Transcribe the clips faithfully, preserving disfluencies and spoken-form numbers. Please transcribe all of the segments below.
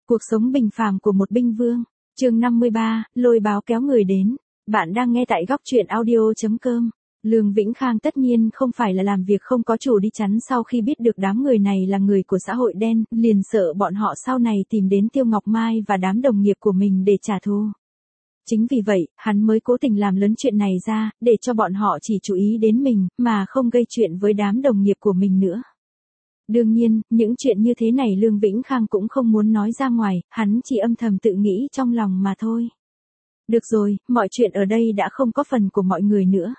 Cuộc sống bình phàm của một binh vương. Chương năm mươi ba, lôi báo kéo người đến. Bạn đang nghe tại góc truyện audio chấm com. Lương Vĩnh Khang tất nhiên không phải là làm việc không có chủ đi chắn, sau khi biết được đám người này là người của xã hội đen, liền sợ bọn họ sau này tìm đến Tiêu Ngọc Mai và đám đồng nghiệp của mình để trả thù. Chính vì vậy, hắn mới cố tình làm lớn chuyện này ra, để cho bọn họ chỉ chú ý đến mình, mà không gây chuyện với đám đồng nghiệp của mình nữa. Đương nhiên, những chuyện như thế này Lương Vĩnh Khang cũng không muốn nói ra ngoài, hắn chỉ âm thầm tự nghĩ trong lòng mà thôi. Được rồi, mọi chuyện ở đây đã không có phần của mọi người nữa.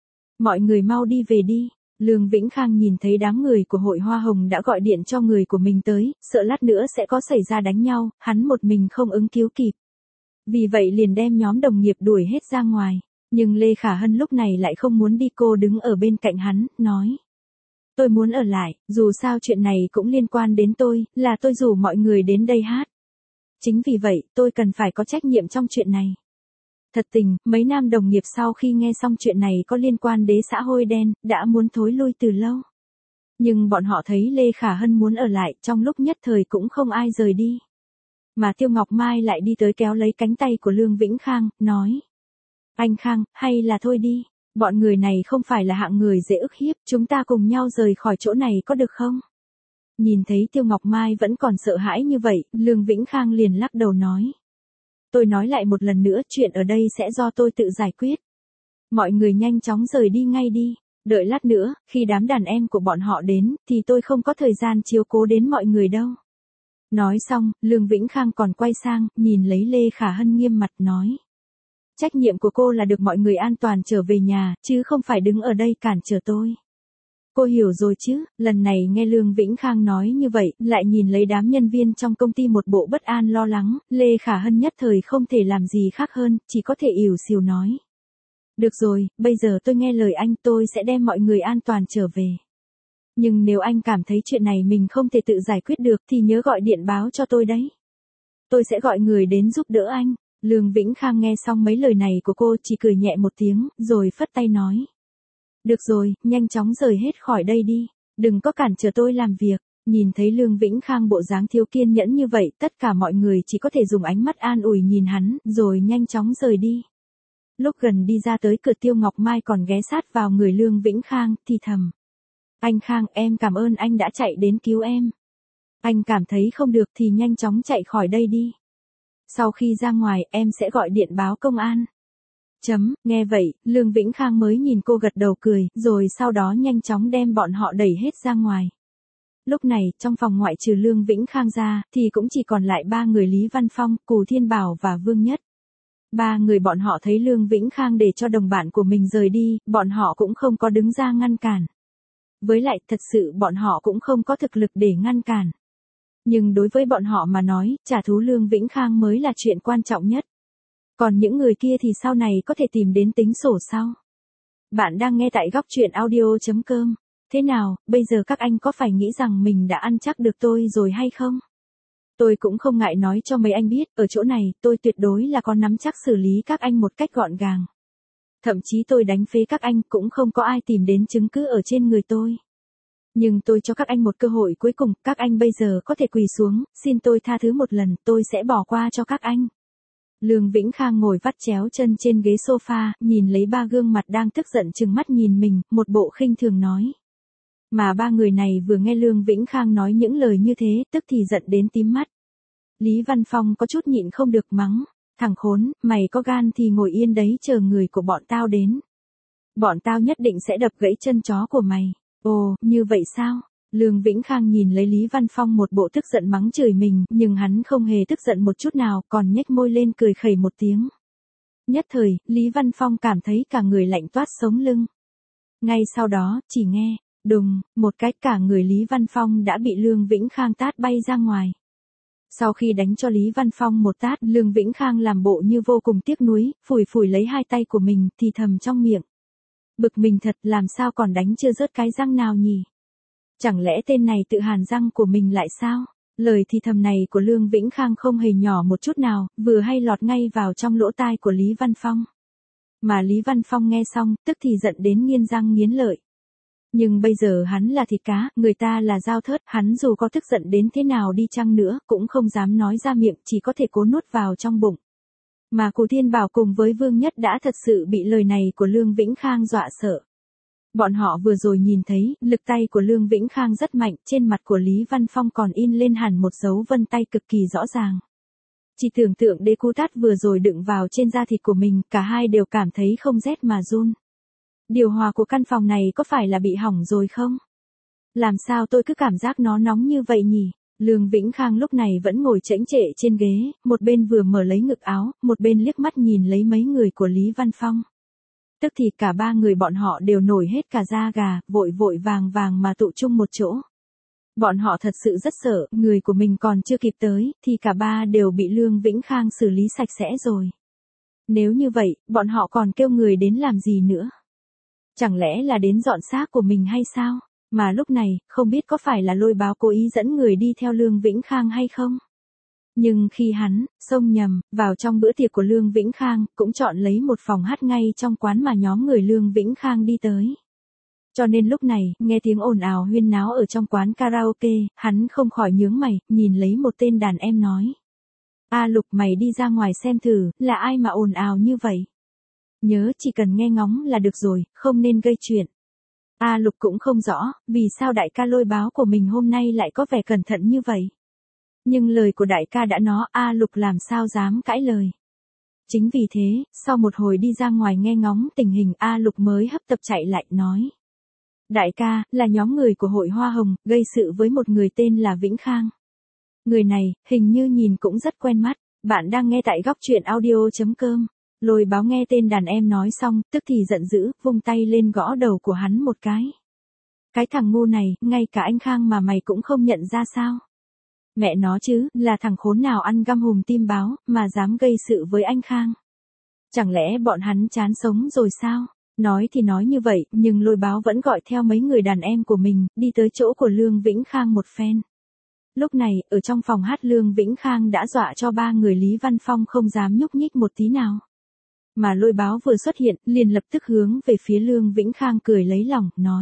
Mọi người mau đi về đi. Lương Vĩnh Khang nhìn thấy đám người của hội Hoa Hồng đã gọi điện cho người của mình tới, sợ lát nữa sẽ có xảy ra đánh nhau, hắn một mình không ứng cứu kịp. Vì vậy liền đem nhóm đồng nghiệp đuổi hết ra ngoài. Nhưng Lê Khả Hân lúc này lại không muốn đi, cô đứng ở bên cạnh hắn, nói. Tôi muốn ở lại, dù sao chuyện này cũng liên quan đến tôi, là tôi rủ mọi người đến đây hát. Chính vì vậy, tôi cần phải có trách nhiệm trong chuyện này. Thật tình, mấy nam đồng nghiệp sau khi nghe xong chuyện này có liên quan đến xã hội đen, đã muốn thối lui từ lâu. Nhưng bọn họ thấy Lê Khả Hân muốn ở lại, trong lúc nhất thời cũng không ai rời đi. Mà Tiêu Ngọc Mai lại đi tới kéo lấy cánh tay của Lương Vĩnh Khang, nói. Anh Khang, hay là thôi đi. Bọn người này không phải là hạng người dễ ức hiếp, chúng ta cùng nhau rời khỏi chỗ này có được không? Nhìn thấy Tiêu Ngọc Mai vẫn còn sợ hãi như vậy, Lương Vĩnh Khang liền lắc đầu nói. Tôi nói lại một lần nữa, chuyện ở đây sẽ do tôi tự giải quyết. Mọi người nhanh chóng rời đi ngay đi, đợi lát nữa, khi đám đàn em của bọn họ đến, thì tôi không có thời gian chiếu cố đến mọi người đâu. Nói xong, Lương Vĩnh Khang còn quay sang, nhìn lấy Lê Khả Hân nghiêm mặt nói. Trách nhiệm của cô là được mọi người an toàn trở về nhà, chứ không phải đứng ở đây cản trở tôi. Cô hiểu rồi chứ? Lần này nghe Lương Vĩnh Khang nói như vậy, lại nhìn lấy đám nhân viên trong công ty một bộ bất an lo lắng, Lê Khả Hân nhất thời không thể làm gì khác hơn, chỉ có thể ỉu xìu nói. Được rồi, bây giờ tôi nghe lời anh, tôi sẽ đem mọi người an toàn trở về. Nhưng nếu anh cảm thấy chuyện này mình không thể tự giải quyết được thì nhớ gọi điện báo cho tôi đấy. Tôi sẽ gọi người đến giúp đỡ anh. Lương Vĩnh Khang nghe xong mấy lời này của cô chỉ cười nhẹ một tiếng, rồi phất tay nói. Được rồi, nhanh chóng rời hết khỏi đây đi, đừng có cản trở tôi làm việc. Nhìn thấy Lương Vĩnh Khang bộ dáng thiếu kiên nhẫn như vậy, tất cả mọi người chỉ có thể dùng ánh mắt an ủi nhìn hắn, rồi nhanh chóng rời đi. Lúc gần đi ra tới cửa, Tiêu Ngọc Mai còn ghé sát vào người Lương Vĩnh Khang, thì thầm. Anh Khang, em cảm ơn anh đã chạy đến cứu em. Anh cảm thấy không được thì nhanh chóng chạy khỏi đây đi. Sau khi ra ngoài, em sẽ gọi điện báo công an. Chấm, nghe vậy, Lương Vĩnh Khang mới nhìn cô gật đầu cười, rồi sau đó nhanh chóng đem bọn họ đẩy hết ra ngoài. Lúc này, trong phòng ngoại trừ Lương Vĩnh Khang ra, thì cũng chỉ còn lại ba người Lý Văn Phong, Cù Thiên Bảo và Vương Nhất. Ba người bọn họ thấy Lương Vĩnh Khang để cho đồng bạn của mình rời đi, bọn họ cũng không có đứng ra ngăn cản. Với lại, thật sự bọn họ cũng không có thực lực để ngăn cản. Nhưng đối với bọn họ mà nói, trả thù Lương Vĩnh Khang mới là chuyện quan trọng nhất. Còn những người kia thì sau này có thể tìm đến tính sổ sau. Bạn đang nghe tại góc truyện audio chấm com. Thế nào, bây giờ các anh có phải nghĩ rằng mình đã ăn chắc được tôi rồi hay không? Tôi cũng không ngại nói cho mấy anh biết, ở chỗ này, tôi tuyệt đối là có nắm chắc xử lý các anh một cách gọn gàng. Thậm chí tôi đánh phế các anh cũng không có ai tìm đến chứng cứ ở trên người tôi. Nhưng tôi cho các anh một cơ hội cuối cùng, các anh bây giờ có thể quỳ xuống, xin tôi tha thứ một lần, tôi sẽ bỏ qua cho các anh. Lương Vĩnh Khang ngồi vắt chéo chân trên ghế sofa, nhìn lấy ba gương mặt đang tức giận trừng mắt nhìn mình, một bộ khinh thường nói. Mà ba người này vừa nghe Lương Vĩnh Khang nói những lời như thế, tức thì giận đến tím mắt. Lý Văn Phong có chút nhịn không được mắng, thằng khốn, mày có gan thì ngồi yên đấy chờ người của bọn tao đến. Bọn tao nhất định sẽ đập gãy chân chó của mày. Ồ, như vậy sao? Lương Vĩnh Khang nhìn lấy Lý Văn Phong một bộ tức giận mắng chửi mình, nhưng hắn không hề tức giận một chút nào, còn nhếch môi lên cười khẩy một tiếng. Nhất thời, Lý Văn Phong cảm thấy cả người lạnh toát sống lưng. Ngay sau đó, chỉ nghe, đùng, một cái cả người Lý Văn Phong đã bị Lương Vĩnh Khang tát bay ra ngoài. Sau khi đánh cho Lý Văn Phong một tát, Lương Vĩnh Khang làm bộ như vô cùng tiếc nuối, phủi phủi lấy hai tay của mình, thì thầm trong miệng. Bực mình thật, làm sao còn đánh chưa rớt cái răng nào nhỉ? Chẳng lẽ tên này tự hàn răng của mình lại sao? Lời thì thầm này của Lương Vĩnh Khang không hề nhỏ một chút nào, vừa hay lọt ngay vào trong lỗ tai của Lý Văn Phong. Mà Lý Văn Phong nghe xong, tức thì giận đến nghiến răng nghiến lợi. Nhưng bây giờ hắn là thịt cá, người ta là dao thớt, hắn dù có tức giận đến thế nào đi chăng nữa, cũng không dám nói ra miệng, chỉ có thể cố nuốt vào trong bụng. Mà Cù Thiên Bảo cùng với Vương Nhất đã thật sự bị lời này của Lương Vĩnh Khang dọa sợ. Bọn họ vừa rồi nhìn thấy, lực tay của Lương Vĩnh Khang rất mạnh, trên mặt của Lý Văn Phong còn in lên hẳn một dấu vân tay cực kỳ rõ ràng. Chỉ tưởng tượng đế cú tát vừa rồi đựng vào trên da thịt của mình, cả hai đều cảm thấy không rét mà run. Điều hòa của căn phòng này có phải là bị hỏng rồi không? Làm sao tôi cứ cảm giác nó nóng như vậy nhỉ? Lương Vĩnh Khang lúc này vẫn ngồi chễnh chệ trên ghế, một bên vừa mở lấy ngực áo, một bên liếc mắt nhìn lấy mấy người của Lý Văn Phong. Tức thì cả ba người bọn họ đều nổi hết cả da gà, vội vội vàng vàng mà tụ chung một chỗ. Bọn họ thật sự rất sợ, người của mình còn chưa kịp tới, thì cả ba đều bị Lương Vĩnh Khang xử lý sạch sẽ rồi. Nếu như vậy, bọn họ còn kêu người đến làm gì nữa? Chẳng lẽ là đến dọn xác của mình hay sao? Mà lúc này, không biết có phải là Lôi Báo cố ý dẫn người đi theo Lương Vĩnh Khang hay không? Nhưng khi hắn, xông nhầm, vào trong bữa tiệc của Lương Vĩnh Khang, cũng chọn lấy một phòng hát ngay trong quán mà nhóm người Lương Vĩnh Khang đi tới. Cho nên lúc này, nghe tiếng ồn ào huyên náo ở trong quán karaoke, hắn không khỏi nhướng mày, nhìn lấy một tên đàn em nói. A Lục, mày đi ra ngoài xem thử, là ai mà ồn ào như vậy? Nhớ chỉ cần nghe ngóng là được rồi, không nên gây chuyện. A Lục cũng không rõ, vì sao đại ca Lôi Báo của mình hôm nay lại có vẻ cẩn thận như vậy. Nhưng lời của đại ca đã nói, A Lục làm sao dám cãi lời. Chính vì thế, sau một hồi đi ra ngoài nghe ngóng tình hình, A Lục mới hấp tấp chạy lại, nói. Đại ca, là nhóm người của hội Hoa Hồng, gây sự với một người tên là Vĩnh Khang. Người này, hình như nhìn cũng rất quen mắt. Bạn đang nghe tại góc truyện audio chấm com. Lôi Báo nghe tên đàn em nói xong, tức thì giận dữ, vung tay lên gõ đầu của hắn một cái. Cái thằng ngu này, ngay cả anh Khang mà mày cũng không nhận ra sao? Mẹ nó chứ, là thằng khốn nào ăn găm hùm tim báo, mà dám gây sự với anh Khang? Chẳng lẽ bọn hắn chán sống rồi sao? Nói thì nói như vậy, nhưng Lôi Báo vẫn gọi theo mấy người đàn em của mình, đi tới chỗ của Lương Vĩnh Khang một phen. Lúc này, ở trong phòng hát Lương Vĩnh Khang đã dọa cho ba người Lý Văn Phong không dám nhúc nhích một tí nào. Mà Lôi Báo vừa xuất hiện, liền lập tức hướng về phía Lương Vĩnh Khang cười lấy lòng, nói.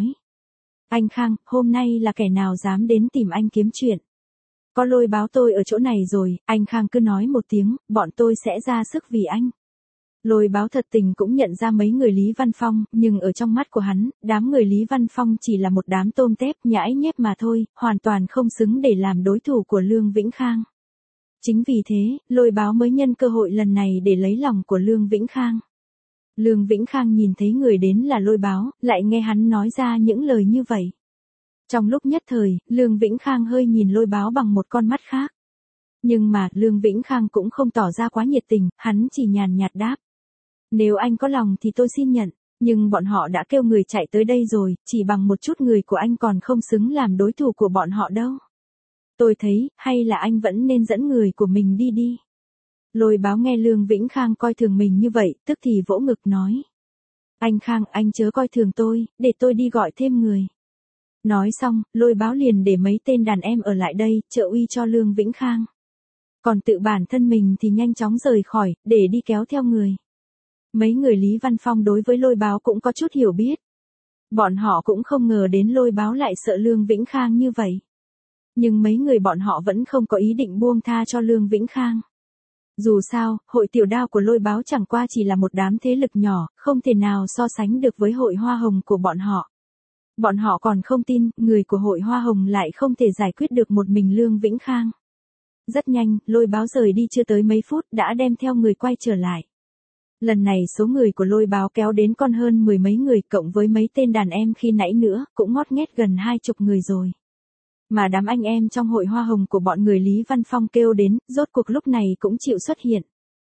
Anh Khang, hôm nay là kẻ nào dám đến tìm anh kiếm chuyện? Có Lôi Báo tôi ở chỗ này rồi, anh Khang cứ nói một tiếng, bọn tôi sẽ ra sức vì anh. Lôi Báo thật tình cũng nhận ra mấy người Lý Văn Phong, nhưng ở trong mắt của hắn, đám người Lý Văn Phong chỉ là một đám tôm tép nhãi nhép mà thôi, hoàn toàn không xứng để làm đối thủ của Lương Vĩnh Khang. Chính vì thế, Lôi Báo mới nhân cơ hội lần này để lấy lòng của Lương Vĩnh Khang. Lương Vĩnh Khang nhìn thấy người đến là Lôi Báo, lại nghe hắn nói ra những lời như vậy. Trong lúc nhất thời, Lương Vĩnh Khang hơi nhìn Lôi Báo bằng một con mắt khác. Nhưng mà, Lương Vĩnh Khang cũng không tỏ ra quá nhiệt tình, hắn chỉ nhàn nhạt đáp. Nếu anh có lòng thì tôi xin nhận, nhưng bọn họ đã kêu người chạy tới đây rồi, chỉ bằng một chút người của anh còn không xứng làm đối thủ của bọn họ đâu. Tôi thấy, hay là anh vẫn nên dẫn người của mình đi đi. Lôi Báo nghe Lương Vĩnh Khang coi thường mình như vậy, tức thì vỗ ngực nói. Anh Khang, anh chớ coi thường tôi, để tôi đi gọi thêm người. Nói xong, Lôi Báo liền để mấy tên đàn em ở lại đây, trợ uy cho Lương Vĩnh Khang. Còn tự bản thân mình thì nhanh chóng rời khỏi, để đi kéo theo người. Mấy người Lý Văn Phong đối với Lôi Báo cũng có chút hiểu biết. Bọn họ cũng không ngờ đến Lôi Báo lại sợ Lương Vĩnh Khang như vậy. Nhưng mấy người bọn họ vẫn không có ý định buông tha cho Lương Vĩnh Khang. Dù sao, hội Tiểu Đao của Lôi Báo chẳng qua chỉ là một đám thế lực nhỏ, không thể nào so sánh được với hội Hoa Hồng của bọn họ. Bọn họ còn không tin, người của hội Hoa Hồng lại không thể giải quyết được một mình Lương Vĩnh Khang. Rất nhanh, Lôi Báo rời đi chưa tới mấy phút đã đem theo người quay trở lại. Lần này số người của Lôi Báo kéo đến còn hơn mười mấy người, cộng với mấy tên đàn em khi nãy nữa, cũng ngót nghét gần hai chục người rồi. Mà đám anh em trong hội Hoa Hồng của bọn người Lý Văn Phong kêu đến, rốt cuộc lúc này cũng chịu xuất hiện.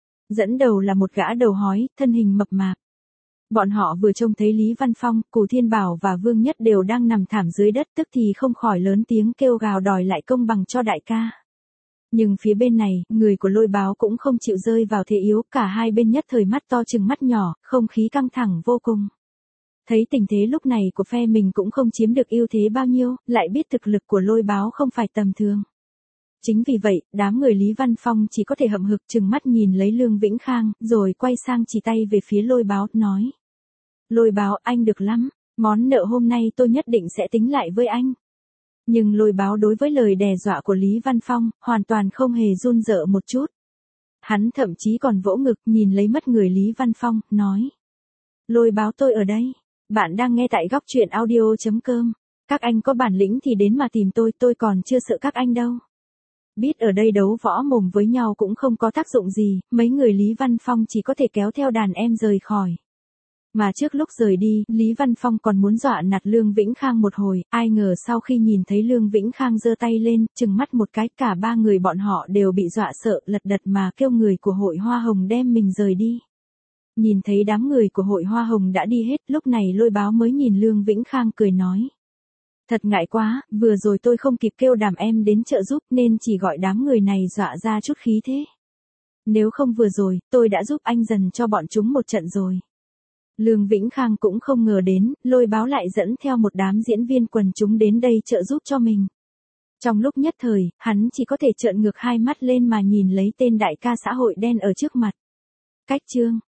Dẫn đầu là một gã đầu hói, thân hình mập mạp. Bọn họ vừa trông thấy Lý Văn Phong, Cù Thiên Bảo và Vương Nhất đều đang nằm thảm dưới đất, tức thì không khỏi lớn tiếng kêu gào đòi lại công bằng cho đại ca. Nhưng phía bên này, người của Lôi Báo cũng không chịu rơi vào thế yếu, cả hai bên nhất thời mắt to chừng mắt nhỏ, không khí căng thẳng vô cùng. Thấy tình thế lúc này của phe mình cũng không chiếm được ưu thế bao nhiêu, lại biết thực lực của Lôi Báo không phải tầm thường. Chính vì vậy, đám người Lý Văn Phong chỉ có thể hậm hực chừng mắt nhìn lấy Lương Vĩnh Khang, rồi quay sang chỉ tay về phía Lôi Báo, nói. Lôi Báo, anh được lắm, Món nợ hôm nay tôi nhất định sẽ tính lại với anh. Nhưng Lôi Báo đối với lời đe dọa của Lý Văn Phong, hoàn toàn không hề run rợ một chút. Hắn thậm chí còn vỗ ngực nhìn lấy mất người Lý Văn Phong, nói. Lôi Báo tôi ở đây. Bạn đang nghe tại góc truyện audio chấm com. Các anh có bản lĩnh thì đến mà tìm tôi, tôi còn chưa sợ các anh đâu. Biết ở đây đấu võ mồm với nhau cũng không có tác dụng gì, mấy người Lý Văn Phong chỉ có thể kéo theo đàn em rời khỏi. Mà trước lúc rời đi, Lý Văn Phong còn muốn dọa nạt Lương Vĩnh Khang một hồi, ai ngờ sau khi nhìn thấy Lương Vĩnh Khang giơ tay lên, trừng mắt một cái, cả ba người bọn họ đều bị dọa sợ, lật đật mà kêu người của Hội Hoa Hồng đem mình rời đi. Nhìn thấy đám người của Hội Hoa Hồng đã đi hết, lúc này Lôi Báo mới nhìn Lương Vĩnh Khang cười nói. Thật ngại quá, vừa rồi tôi không kịp kêu đàm em đến trợ giúp nên chỉ gọi đám người này dọa ra chút khí thế. Nếu không vừa rồi, tôi đã giúp anh dần cho bọn chúng một trận rồi. Lương Vĩnh Khang cũng không ngờ đến, Lôi Báo lại dẫn theo một đám diễn viên quần chúng đến đây trợ giúp cho mình. Trong lúc nhất thời, hắn chỉ có thể trợn ngược hai mắt lên mà nhìn lấy tên đại ca xã hội đen ở trước mặt. Cách chương